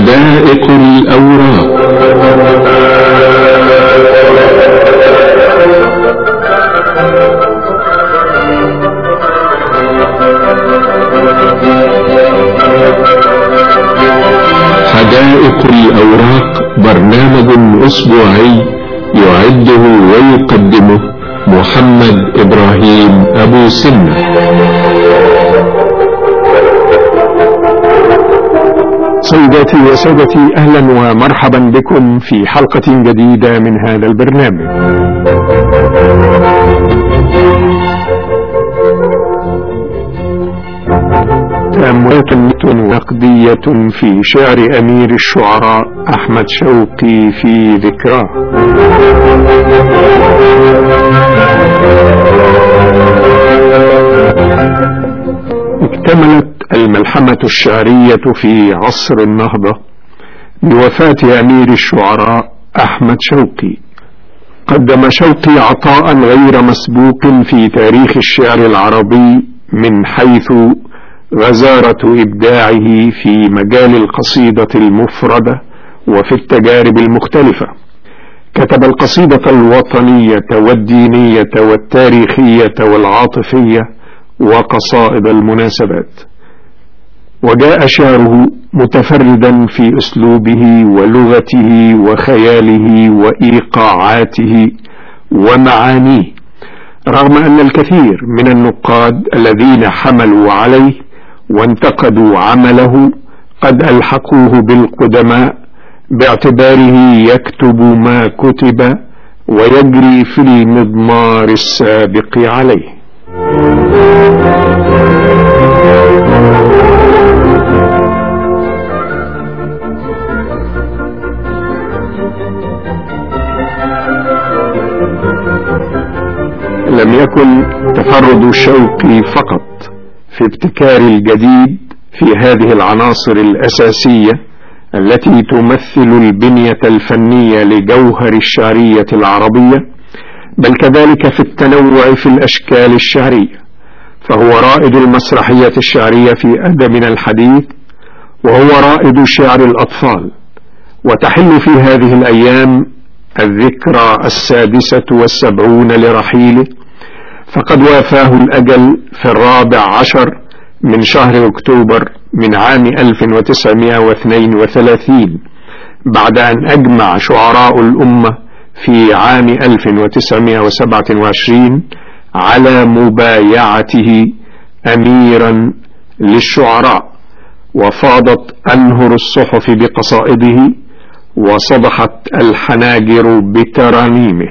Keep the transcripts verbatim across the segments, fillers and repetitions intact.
حدائق الأوراق. حدائق الأوراق برنامج أسبوعي يعده ويقدمه محمد إبراهيم أبو سنة. سيداتي وسادتي، أهلا ومرحبا بكم في حلقة جديدة من هذا البرنامج. تأملات نقدية في شعر أمير الشعراء أحمد شوقي في ذكراه. اكتملت الملحمة الشعرية في عصر النهضة بوفاة أمير الشعراء أحمد شوقي. قدم شوقي عطاء غير مسبوق في تاريخ الشعر العربي من حيث غزارة إبداعه في مجال القصيدة المفردة وفي التجارب المختلفة. كتب القصيدة الوطنية والدينية والتاريخية والعاطفية وقصائد المناسبات، وجاء شعره متفردا في أسلوبه ولغته وخياله وإيقاعاته ومعانيه، رغم أن الكثير من النقاد الذين حملوا عليه وانتقدوا عمله قد ألحقوه بالقدماء باعتباره يكتب ما كتب ويجري في المضمار السابق عليه. لم يكن تفرد شوقي فقط في ابتكار الجديد في هذه العناصر الأساسية التي تمثل البنية الفنية لجوهر الشعرية العربية، بل كذلك في التنوع في الأشكال الشعرية، فهو رائد المسرحية الشعرية في أدبنا الحديث، وهو رائد شعر الأطفال. وتحل في هذه الأيام الذكرى السادسة والسبعون لرحيله، فقد وافاه الأجل في الرابع عشر من شهر أكتوبر من عام ألف وتسعمائة واثنين وثلاثين، بعد أن أجمع شعراء الأمة في عام ألف وتسعمائة وسبعة وعشرين على مبايعته أميرا للشعراء، وفاضت أنهر الصحف بقصائده وصدحت الحناجر بترانيمه.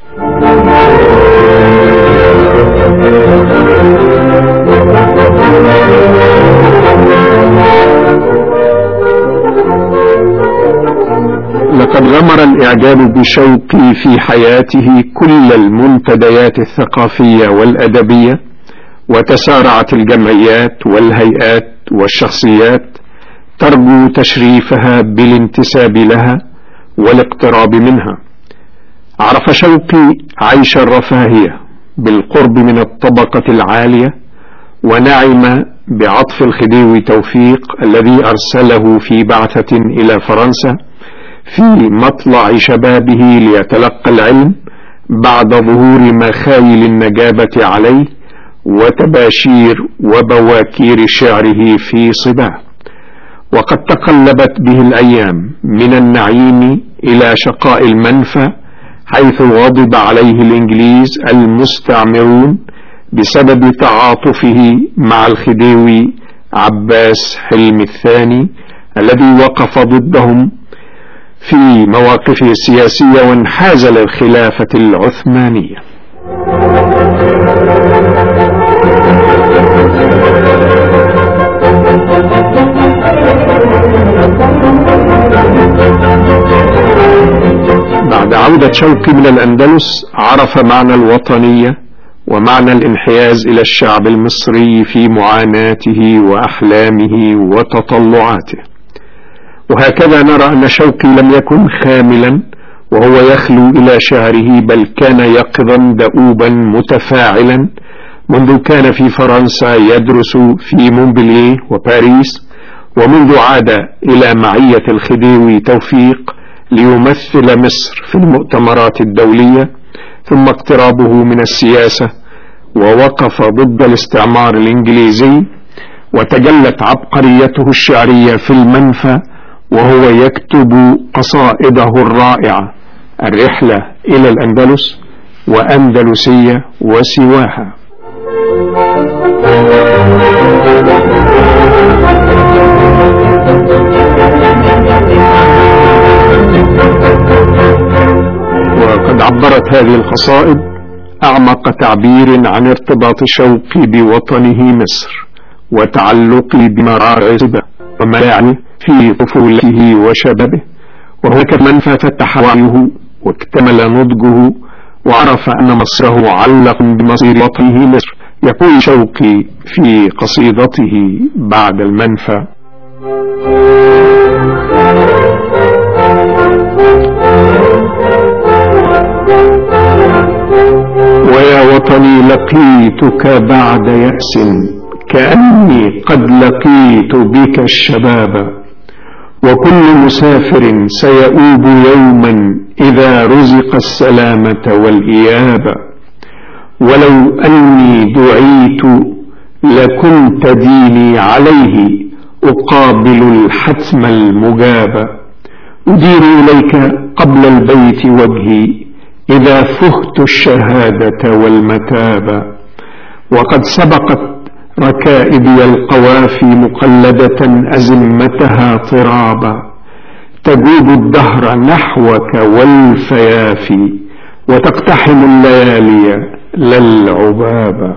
لقد غمر الإعجاب بشوقي في حياته كل المنتديات الثقافية والأدبية، وتسارعت الجمعيات والهيئات والشخصيات ترجو تشريفها بالانتساب لها والاقتراب منها. عرف شوقي عيش الرفاهية بالقرب من الطبقة العالية، ونعم بعطف الخديوي توفيق الذي أرسله في بعثة إلى فرنسا في مطلع شبابه ليتلقى العلم بعد ظهور مخايل النجابة عليه وتباشير وبواكير شعره في صباه. وقد تقلبت به الأيام من النعيم إلى شقاء المنفى، حيث غضب عليه الإنجليز المستعمرون بسبب تعاطفه مع الخديوي عباس حلمي الثاني الذي وقف ضدهم في مواقفه السياسية وانحاز للخلافة العثمانية. بعد عودة شوقي من الأندلس عرف معنى الوطنية ومعنى الانحياز إلى الشعب المصري في معاناته وأحلامه وتطلعاته. وهكذا نرى أن شوقي لم يكن خاملا وهو يخلو إلى شعره، بل كان يقظا دؤوبا متفاعلا منذ كان في فرنسا يدرس في مونبلييه وباريس، ومنذ عاد إلى معية الخديوي توفيق ليمثل مصر في المؤتمرات الدولية، ثم اقترابه من السياسة ووقف ضد الاستعمار الإنجليزي، وتجلت عبقريته الشعرية في المنفى وهو يكتب قصائده الرائعة الرحلة إلى الأندلس وأندلسية وسواها. وقد عبرت هذه القصائد أعمق تعبير عن ارتباط شوقي بوطنه مصر وتعلقي بمراعظه وملاعبه في طفولته وشبابه، وهناك من فتح وعيه واكتمل نضجه وعرف أن مصره علق بمصير وطنه مصر. يقول شوقي في قصيدته بعد المنفى: ويا وطني لقيتك بعد يأس كأني قد لقيت بك الشباب، وكل مسافر سيؤوب يوما إذا رزق السلامة والإياب، ولو أني دعيت لكنت ديني عليه أقابل الحتم المجاب، أدير إليك قبل البيت وجهي إذا فهت الشهادة والمتاب، وقد سبقت ركائبي القوافي مقلدة أزمتها طرابا، تجوب الدهر نحوك والفيافي وتقتحم الليالي للعبابا.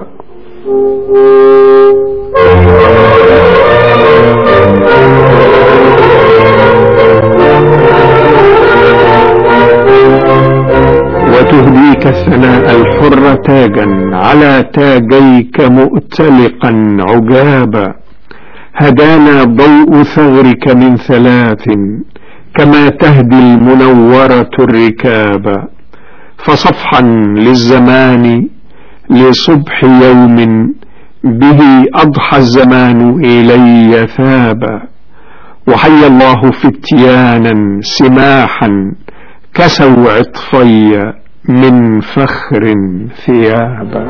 وتهديك الثناء الحر تاجا على تاجيك مؤتلقا عجابا، هدانا ضوء ثغرك من ثلاث كما تهدي المنورة الركابا، فصفحا للزمان لصبح يوم به أضحى الزمان إلي ثابا، وحي الله فتيانا سماحا كسوا عطفي من فخر ثيابا.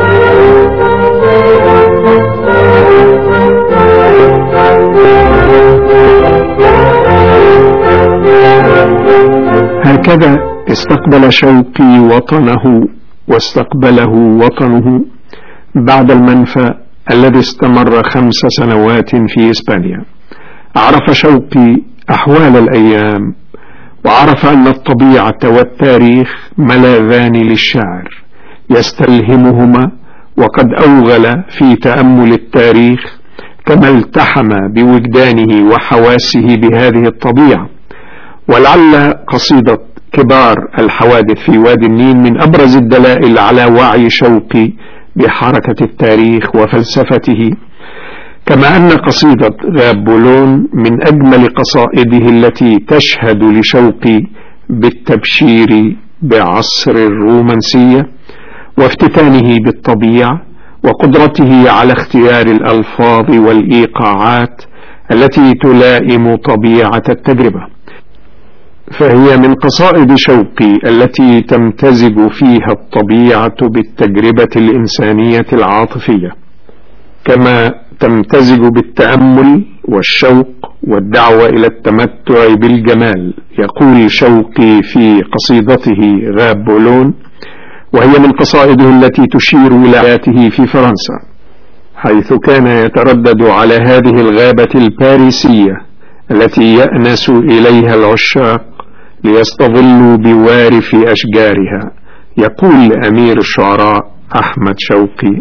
هكذا استقبل شوقي وطنه واستقبله وطنه بعد المنفى الذي استمر خمس سنوات في إسبانيا. عرف شوقي أحوال الأيام، وعرف أن الطبيعة والتاريخ ملاذان للشاعر يستلهمهما، وقد أوغل في تأمل التاريخ كما التحم بوجدانه وحواسه بهذه الطبيعة. ولعل قصيدة كبار الحوادث في وادي النيل من أبرز الدلائل على وعي شوقي بحركة التاريخ وفلسفته، كما أن قصيدة غاب بولون من أجمل قصائده التي تشهد لشوقي بالتبشير بعصر الرومانسية وافتتانه بالطبيعة وقدرته على اختيار الألفاظ والإيقاعات التي تلائم طبيعة التجربة. فهي من قصائد شوقي التي تمتزج فيها الطبيعة بالتجربة الإنسانية العاطفية، كما تمتزج بالتأمل والشوق والدعوة إلى التمتع بالجمال. يقول شوقي في قصيدته غاب بولون، وهي من قصائده التي تشير إلى حياته في فرنسا، حيث كان يتردد على هذه الغابة الباريسية التي يأنس إليها العشاق ليستظلوا بوارف أشجارها. يقول أمير الشعراء أحمد شوقي: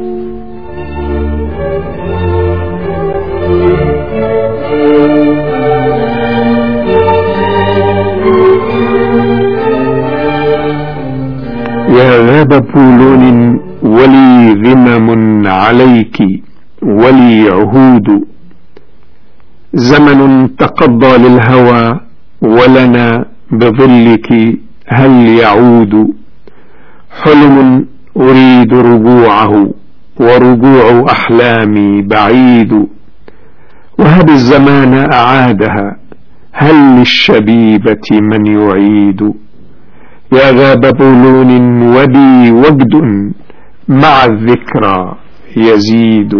يا غاب بولون ولي ذمم عليك ولي عهود، زمن تقضى للهوى ولنا بظلك هل يعود، حلم أريد رجوعه ورجوع أحلامي بعيد، وهب الزمان أعادها، هل للشبيبة من يعيد؟ يا غاب بولون وبي وجد، مع الذكرى يزيد.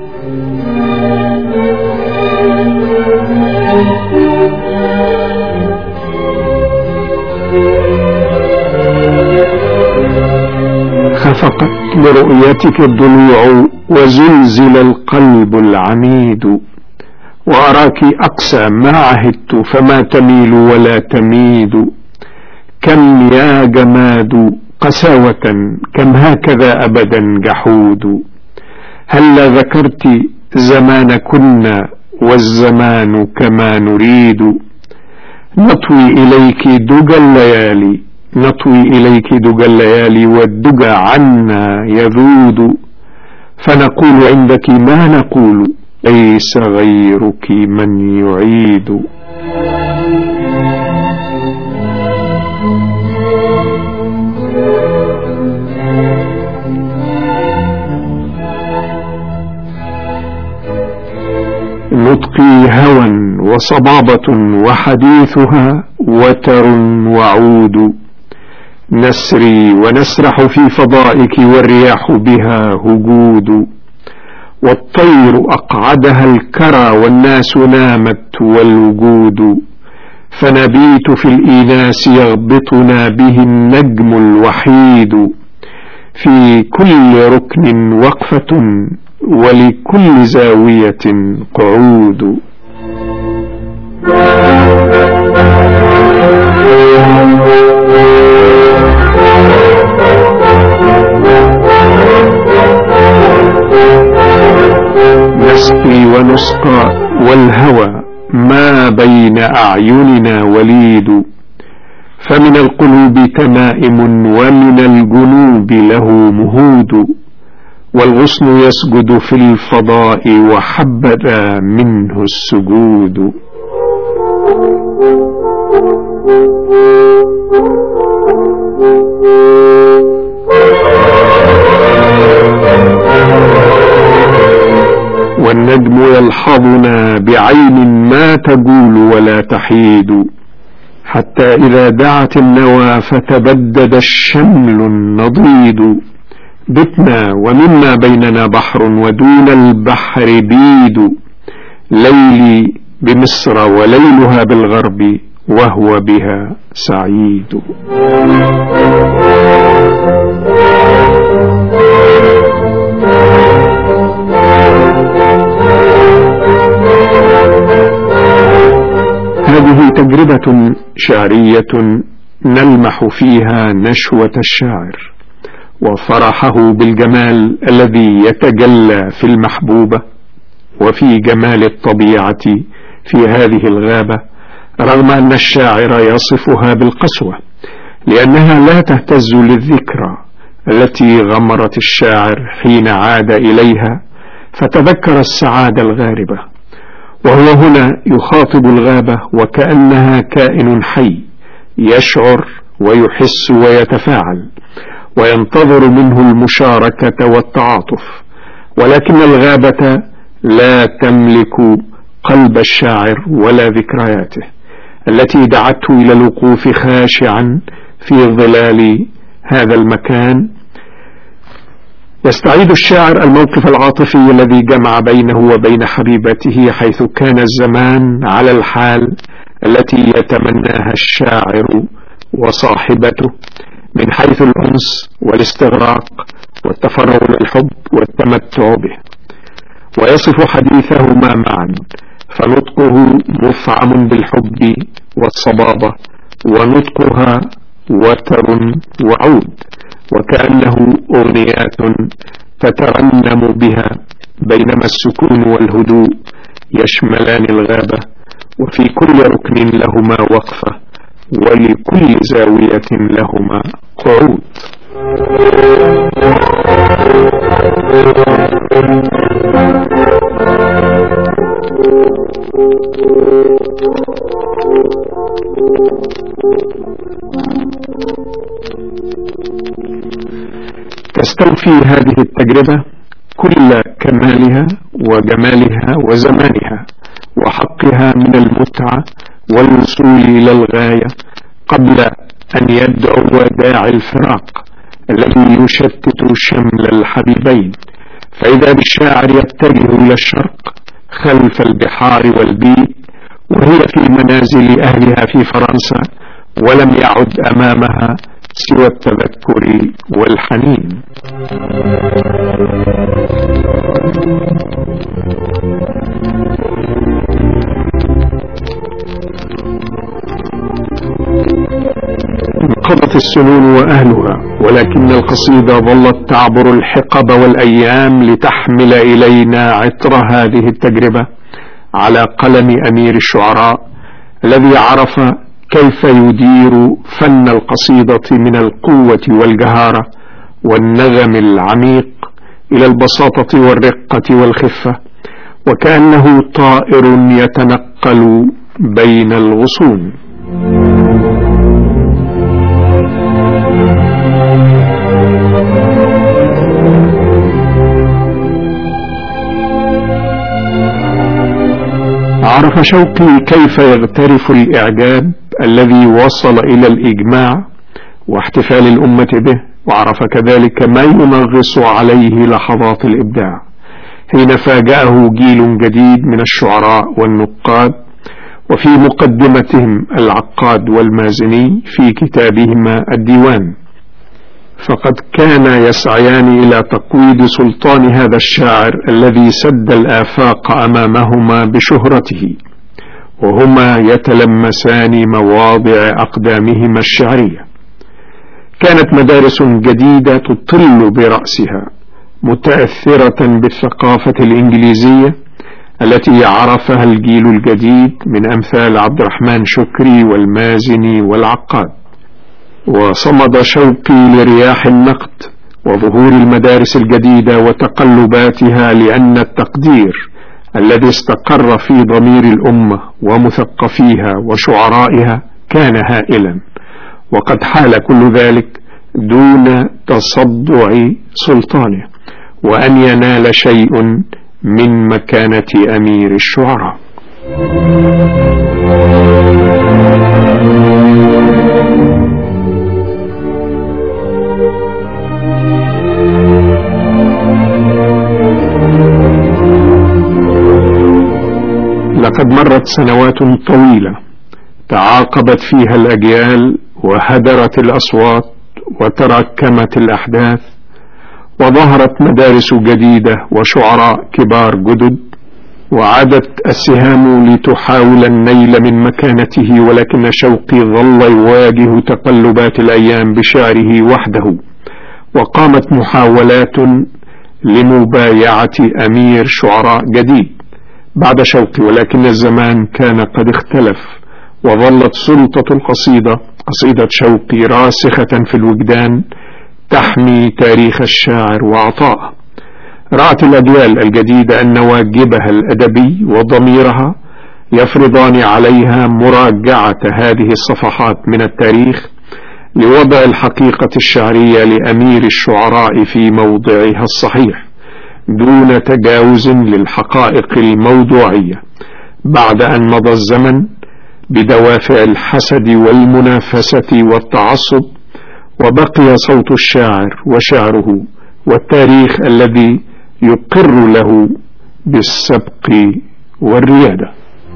خفقت لرؤيتك الضلوع وزلزل القلب العميد، وأراك أقسى ما عهدت فما تميل ولا تميد. كم يا جماد قساوة، كم هكذا أبدا جحود. هلا ذكرت زمان كنا والزمان كما نريد. نطوي إليك دجى الليالي، نطوي إليك دجى الليالي والدجى عنا يذود. فنقول عندك ما نقول، ليس غيرك من يعيد. نطقي هوى وصبابة وحديثها وتر وعود. نسري ونسرح في فضائك والرياح بها هجود. والطير أقعدها الكرى والناس نامت والوجود. فنبيت في الإيناس يغبطنا به النجم الوحيد. في كل ركن وقفة ولكل زاوية قعود. نسقي ونسقى والهوى ما بين أعيننا وليد. فمن القلوب تمائم ومن الجنوب له مهود. والغصن يسجد في الفضاء وحبذا منه السجود. والنجم يلحظنا بعين ما تقول ولا تحيد. حتى إذا دعت النوى فتبدد الشمل النضيد. بتنا ومما بيننا بحر ودون البحر بيد. ليلي بمصر وليلها بالغرب وهو بها سعيد. هذه تجربة شعرية نلمح فيها نشوة الشاعر وفرحه بالجمال الذي يتجلى في المحبوبة وفي جمال الطبيعة في هذه الغابة، رغم أن الشاعر يصفها بالقسوة لأنها لا تهتز للذكرى التي غمرت الشاعر حين عاد إليها فتذكر السعادة الغاربة. وهو هنا يخاطب الغابة وكأنها كائن حي يشعر ويحس ويتفاعل وينتظر منه المشاركة والتعاطف، ولكن الغابة لا تملك قلب الشاعر ولا ذكرياته التي دعته إلى الوقوف خاشعا في ظلال هذا المكان. يستعيد الشاعر الموقف العاطفي الذي جمع بينه وبين حبيبته، حيث كان الزمان على الحال التي يتمناها الشاعر وصاحبته من حيث الأنس والاستغراق والتفرغ للحب والتمتع به، ويصف حديثهما معا، فنطقه مفعم بالحب والصبابة، ونطقها وتر وعود، وكأنه أغنيات تترنم بها، بينما السكون والهدوء يشملان الغابة، وفي كل ركن لهما وقفة ولكل زاوية لهما قعود. تستوفي هذه التجربة كل كمالها وجمالها وزمانها وحقها من المتعة والوصول إلى الغاية قبل أن يدعو داعي الفراق الذي يشتت شمل الحبيبين، فإذا بالشاعر يتجه إلى الشرق خلف البحار والبيئ وهي في منازل أهلها في فرنسا، ولم يعد أمامها سوى التذكر والحنين. انقضت السنون وأهلها، ولكن القصيدة ظلت تعبر الحقب والأيام لتحمل إلينا عطر هذه التجربة على قلم أمير الشعراء الذي عرف كيف يدير فن القصيدة من القوة والجهارة والنغم العميق إلى البساطة والرقة والخفة، وكأنه طائر يتنقل بين الغصون. عرف شوقي كيف يغترف الإعجاب الذي وصل إلى الإجماع واحتفال الأمة به، وعرف كذلك ما ينغص عليه لحظات الإبداع حين فاجأه جيل جديد من الشعراء والنقاد، وفي مقدمتهم العقاد والمازني في كتابهما الديوان، فقد كان يسعيان إلى تقويض سلطان هذا الشاعر الذي سد الآفاق أمامهما بشهرته، وهما يتلمسان مواضع أقدامهما الشعرية. كانت مدارس جديدة تطل برأسها متأثرة بالثقافة الإنجليزية التي عرفها الجيل الجديد من أمثال عبد الرحمن شكري والمازني والعقاد. وصمد شوقي لرياح النقد وظهور المدارس الجديدة وتقلباتها، لأن التقدير الذي استقر في ضمير الأمة ومثقفيها وشعرائها كان هائلا، وقد حال كل ذلك دون تصدع سلطانه وأن ينال شيء من مكانة أمير الشعراء. لقد مرت سنوات طويلة تعاقبت فيها الأجيال وهدرت الأصوات وتراكمت الأحداث، وظهرت مدارس جديدة وشعراء كبار جدد، وعادت السهام لتحاول النيل من مكانته، ولكن شوقي ظل يواجه تقلبات الأيام بشعره وحده، وقامت محاولات لمبايعة أمير شعراء جديد بعد شوقي، ولكن الزمان كان قد اختلف، وظلت سلطة القصيدة قصيدة شوقي راسخة في الوجدان تحمي تاريخ الشاعر وعطاءه. رأت الأجيال الجديدة أن واجبها الأدبي وضميرها يفرضان عليها مراجعة هذه الصفحات من التاريخ لوضع الحقيقة الشعرية لأمير الشعراء في موضعها الصحيح دون تجاوز للحقائق الموضوعية، بعد أن مضى الزمن بدوافع الحسد والمنافسة والتعصب، وبقي صوت الشاعر وشعره والتاريخ الذي يقر له بالسبق والريادة.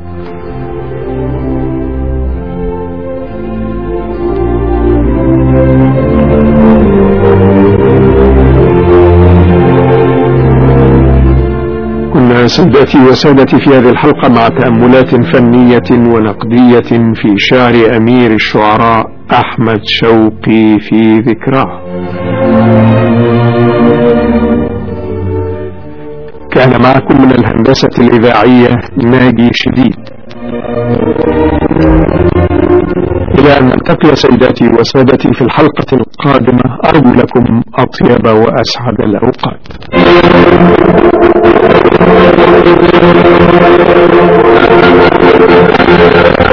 كنا سيداتي وسادتي في هذه الحلقة مع تأملات فنية ونقدية في شعر أمير الشعراء أحمد شوقي في ذكراه. كان معكم من الهندسة الإذاعية ناجي شديد. إلى أن نلتقي سيداتي وسادتي في الحلقة القادمة، أرجو لكم أطيب وأسعد الأوقات.